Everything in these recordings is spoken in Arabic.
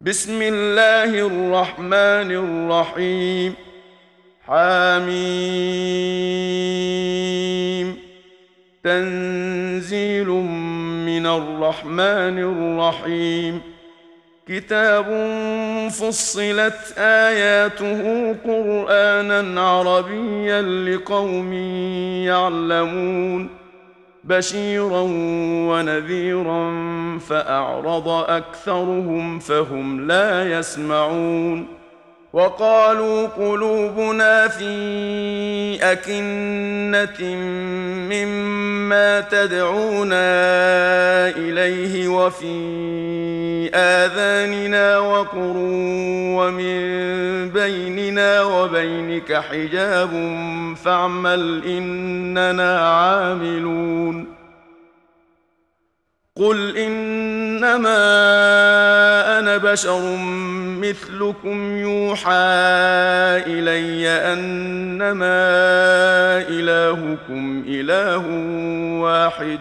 بسم الله الرحمن الرحيم. حميم. تنزيل من الرحمن الرحيم. كتاب فصلت آياته قرآنا عربيا لقوم يعلمون بشيرا ونذيرا فأعرض أكثرهم فهم لا يسمعون. وقالوا قلوبنا في أكنة مما تدعونا إليه وفي آذاننا وقر ومن بيننا وبينك حجاب فاعمل إننا عاملون. قل إنما أنا بشر مثلكم يوحى إلي أنما إلهكم إله واحد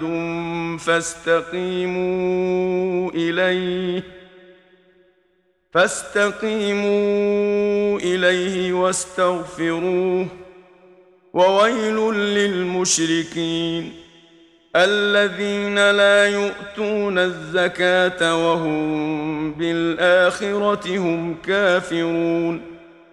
فاستقيموا إليه واستغفروه. وويل للمشركين الذين لا يؤتون الزكاة وهم بالآخرة هم كافرون.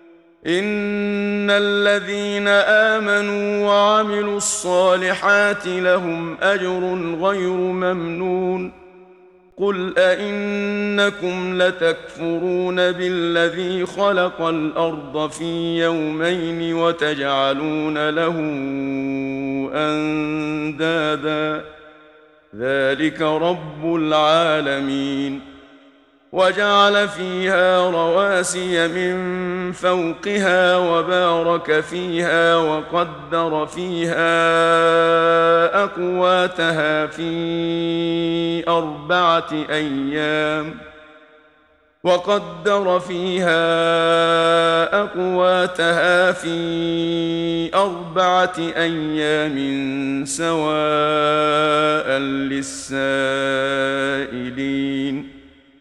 إن الذين آمنوا وعملوا الصالحات لهم أجر غير ممنون. قل أئنكم لتكفرون بالذي خلق الأرض في يومين وتجعلون له أندادا ذلك رب العالمين. وجعل فيها رواسي من فوقها وبارك فيها وقدر فيها أقواتها في أربعة أيام سواء للسائلين.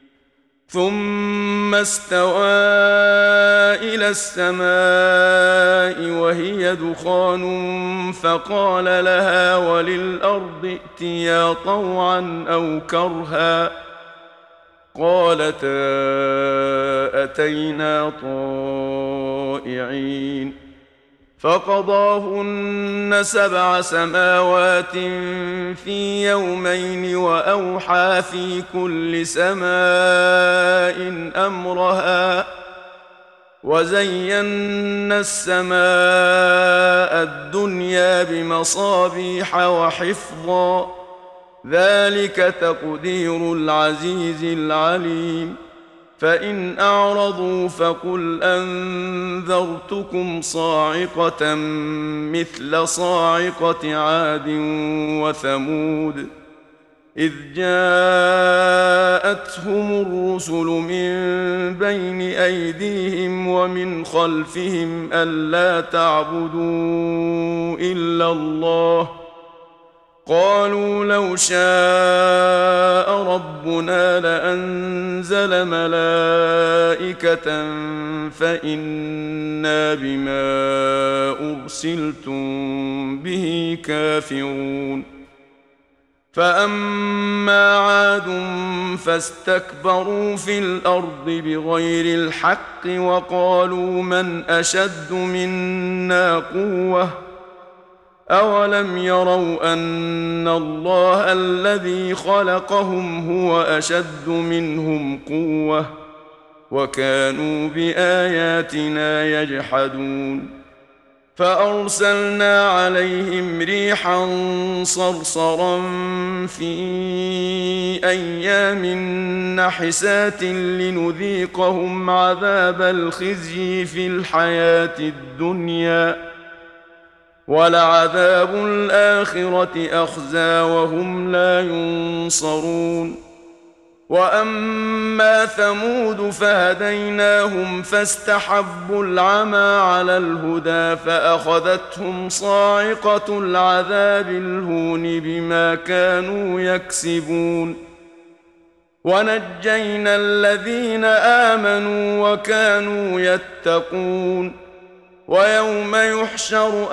ثم استوى إلى السماء وهي دخان فقال لها وللأرض ائتيا طوعا أو كرها قالتا أتينا طائعين. فقضاهن 7 سماوات في يومين وأوحى في كل سماء أمرها وزينا السماء الدنيا بمصابيح وحفظا ذلك تقدير العزيز العليم. فإن أعرضوا فقل أنذرتكم صاعقة مثل صاعقة عاد وثمود إذ جاءتهم الرسل من بين أيديهم ومن خلفهم ألا تعبدوا إلا الله قالوا لو شاء ربنا لأنزل ملائكة فإنا بما أرسلتم به كافرون. فأما عاد فاستكبروا في الأرض بغير الحق وقالوا من أشد منا قوة أولم يروا أن الله الذي خلقهم هو أشد منهم قوة وكانوا بآياتنا يجحدون. فأرسلنا عليهم ريحا صرصرا في أيام نحسات لنذيقهم عذاب الخزي في الحياة الدنيا ولعذاب الآخرة أخزى وهم لا ينصرون. وأما ثمود فهديناهم فاستحبوا العمى على الهدى فأخذتهم صاعقة العذاب الهون بما كانوا يكسبون. ونجينا الذين آمنوا وكانوا يتقون ويوم يحشر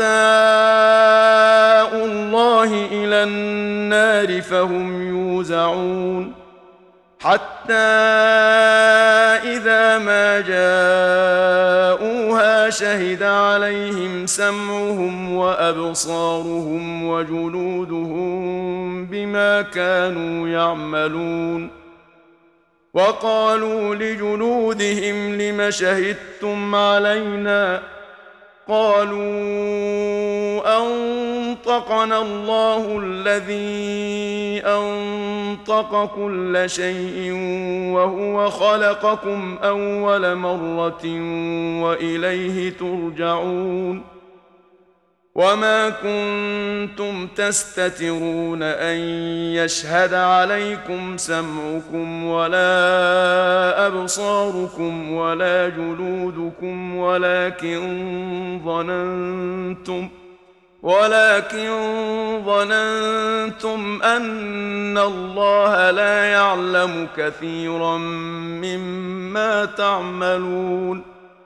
أعداء الله إلى النار فهم يوزعون حتى إذا ما جاءوها شهد عليهم سمعهم وأبصارهم وجلودهم بما كانوا يعملون وقالوا لجلودهم لم شهدتم علينا قالوا أنطقنا الله الذي أنطق كل شيء وهو خلقكم أول مرة وإليه ترجعون وما كنتم تستترون أن يشهد عليكم سمعكم ولا أبصاركم ولا جلودكم ولكن ظننتم أن الله لا يعلم كثيرا مما تعملون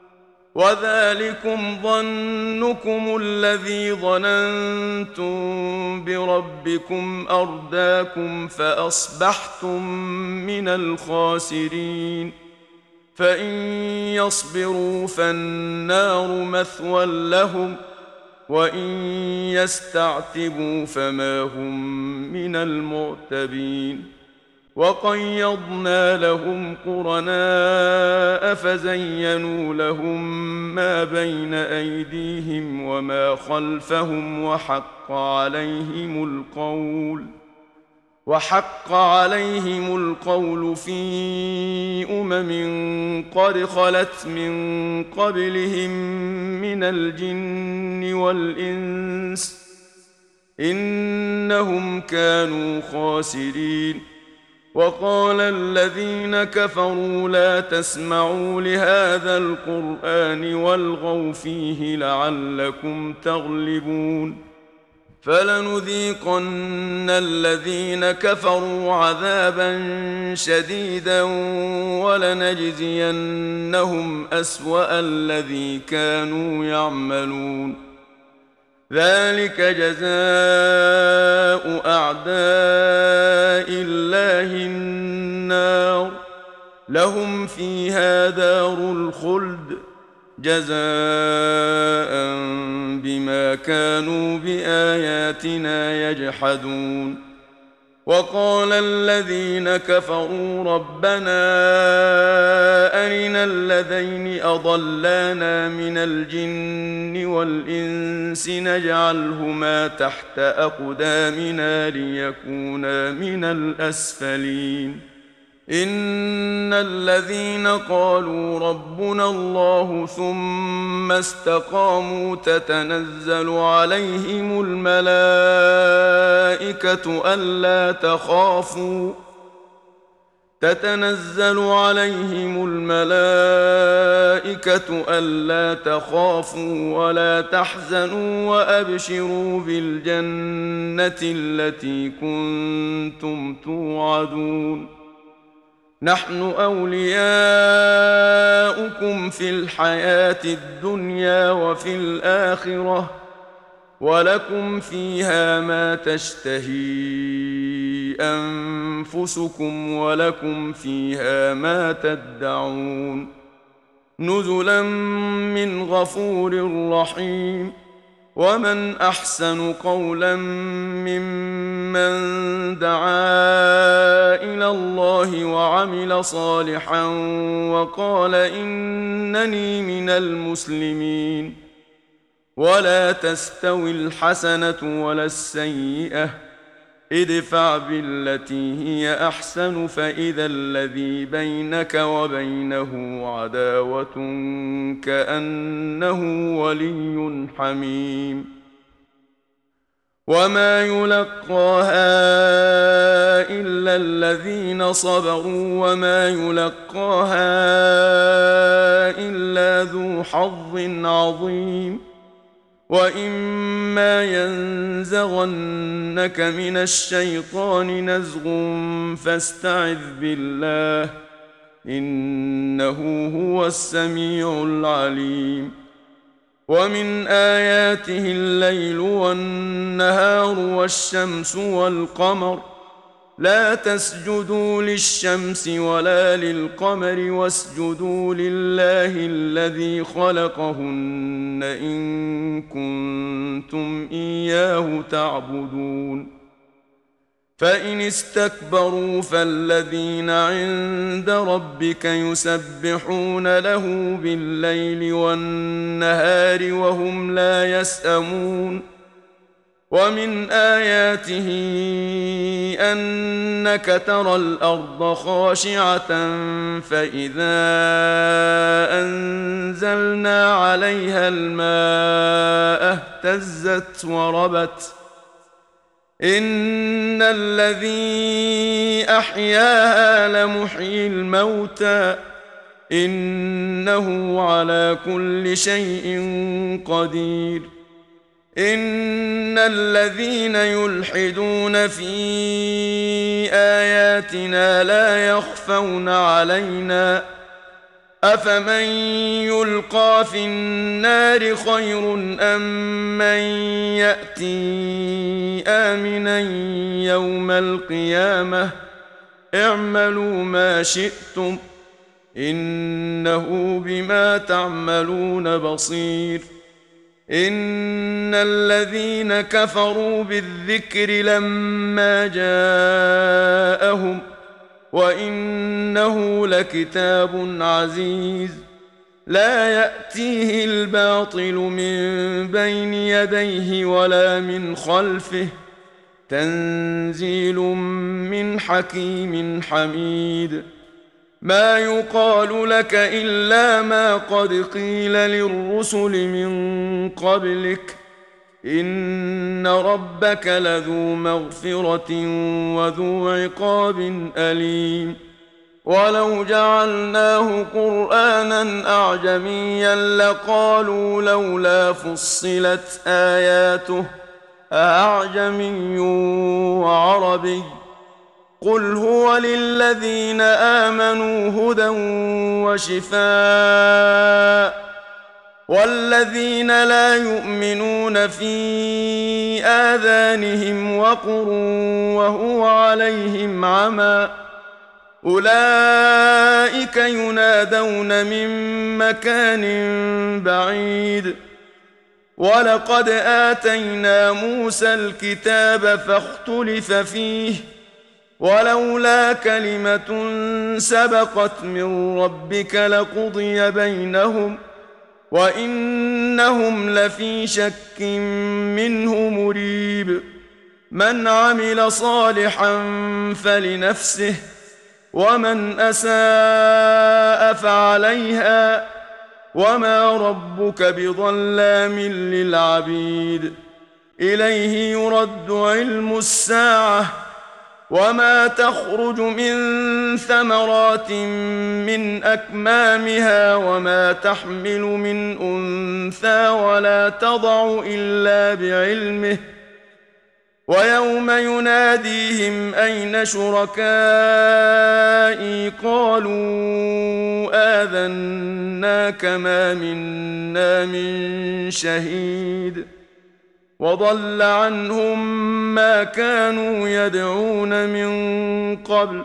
وذلكم ظنكم الذي ظننتم بربكم أرداكم فأصبحتم من الخاسرين فإن يصبروا فالنار مثوى لهم وإن يستعتبوا فما هم من المعتبين وقيضنا لهم قرناء فزينوا لهم ما بين أيديهم وما خلفهم وحق عليهم القول في قد خلت من قبلهم من الجن والإنس إنهم كانوا خاسرين وقال الذين كفروا لا تسمعوا لهذا القرآن والغوا فيه لعلكم تغلبون فلنذيقن الذين كفروا عذابا شديدا ولنجزينهم أسوأ الذي كانوا يعملون ذلك جزاء أعداء الله النار لهم فيها دار الخلد جزاء بما كانوا بآياتنا يجحدون وقال الذين كفروا ربنا أرنا الذين أضلانا من الجن والإنس نجعلهما تحت أقدامنا ليكونا من الأسفلين إن الذين قالوا ربنا الله ثم استقاموا تتنزل عليهم الملائكة ألا تخافوا ولا تحزنوا وأبشروا بالجنة التي كنتم توعدون نحن أولياؤكم في الحياة الدنيا وفي الآخرة ولكم فيها ما تشتهي أنفسكم ولكم فيها ما تدعون نزلا من غفور رحيم ومن أحسن قولا ممن دعا إلى الله وعمل صالحا وقال إنني من المسلمين ولا تستوي الحسنة ولا السيئة ادفع بالتي هي أحسن فإذا الذي بينك وبينه عداوة كأنه ولي حميم وما يلقاها إلا الذين صبروا وما يلقاها إلا ذو حظ عظيم وإما ينزغنك من الشيطان نزغ فاستعذ بالله إنه هو السميع العليم. ومن آياته الليل والنهار والشمس والقمر لا تسجدوا للشمس ولا للقمر واسجدوا لله الذي خلقهن إن كنتم إياه تعبدون. فإن استكبروا فالذين عند ربك يسبحون له بالليل والنهار وهم لا يسأمون. ومن آياته أنك ترى الأرض خاشعة فإذا أنزلنا عليها الماء اهتزت وربت إن الذي أحياها لمحيي الموتى إنه على كل شيء قدير. إن الذين يلحدون في آياتنا لا يخفون علينا أفمن يلقى في النار خير أم من يأتي آمنا يوم القيامة اعملوا ما شئتم إنه بما تعملون بصير. إن الذين كفروا بالذكر لما جاءهم وإنه لكتاب عزيز لا يأتيه الباطل من بين يديه ولا من خلفه تنزيل من حكيم حميد. ما يقال لك إلا ما قد قيل للرسل من قبلك إن ربك لذو مغفرة وذو عقاب أليم. ولو جعلناه قرآنا أعجميا لقالوا لولا فصلت آياته أعجمي وعربي قل هو للذين آمنوا هدى وشفاء والذين لا يؤمنون في آذانهم وقر وهو عليهم عمى أولئك ينادون من مكان بعيد. ولقد آتينا موسى الكتاب فاختلف فيه ولولا كلمة سبقت من ربك لقضي بينهم وإنهم لفي شك منه مريب. من عمل صالحا فلنفسه ومن أساء فعليها وما ربك بظلام للعبيد. إليه يرد علم الساعة وما تخرج من ثمرات من أكمامها وما تحمل من أنثى ولا تضع إلا بعلمه ويوم يناديهم أين شركائي قالوا آذناك ما منا من شهيد وضل عنهم ما كانوا يدعون من قبل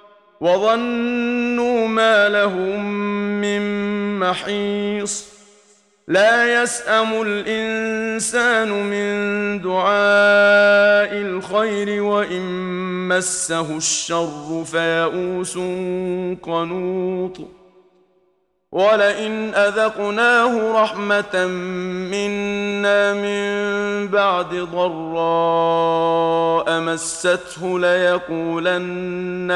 وظنوا ما لهم من محيص. لا يسأم الإنسان من دعاء الخير وإن مسه الشر فيئوس قنوط. ولئن أذقناه رحمة منا من بعد ضراء مسته ليقولن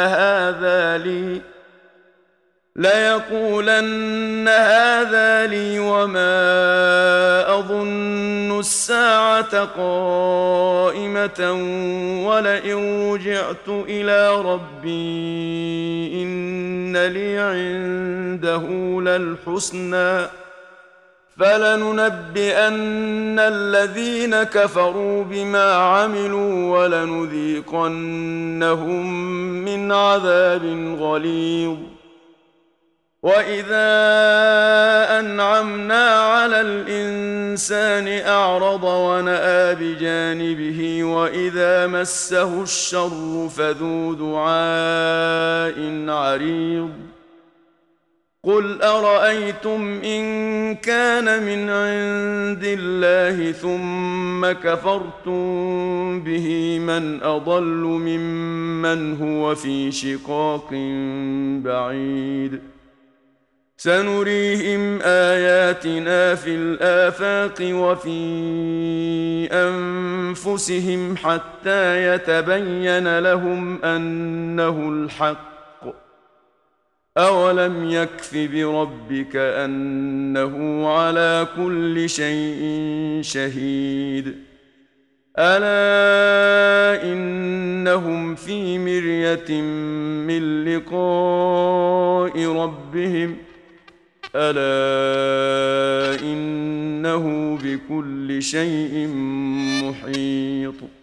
هذا لي وما أظن الساعة قائمة ولئن رجعت إلى ربي إن لي عنده للحسنى فلننبئن الذين كفروا بما عملوا ولنذيقنهم من عذاب غليظ. وإذا أنعمنا على الإنسان أعرض ونأى بجانبه وإذا مسه الشر فذو دعاء عريض. قل أرأيتم إن كان من عند الله ثم كفرتم به من أضل ممن هو في شقاق بعيد. سنريهم آياتنا في الآفاق وفي أنفسهم حتى يتبين لهم أنه الحق. أولم يكف بربك أنه على كل شيء شهيد. ألا إنهم في مرية من لقاء ربهم ألا إنه بكل شيء محيط.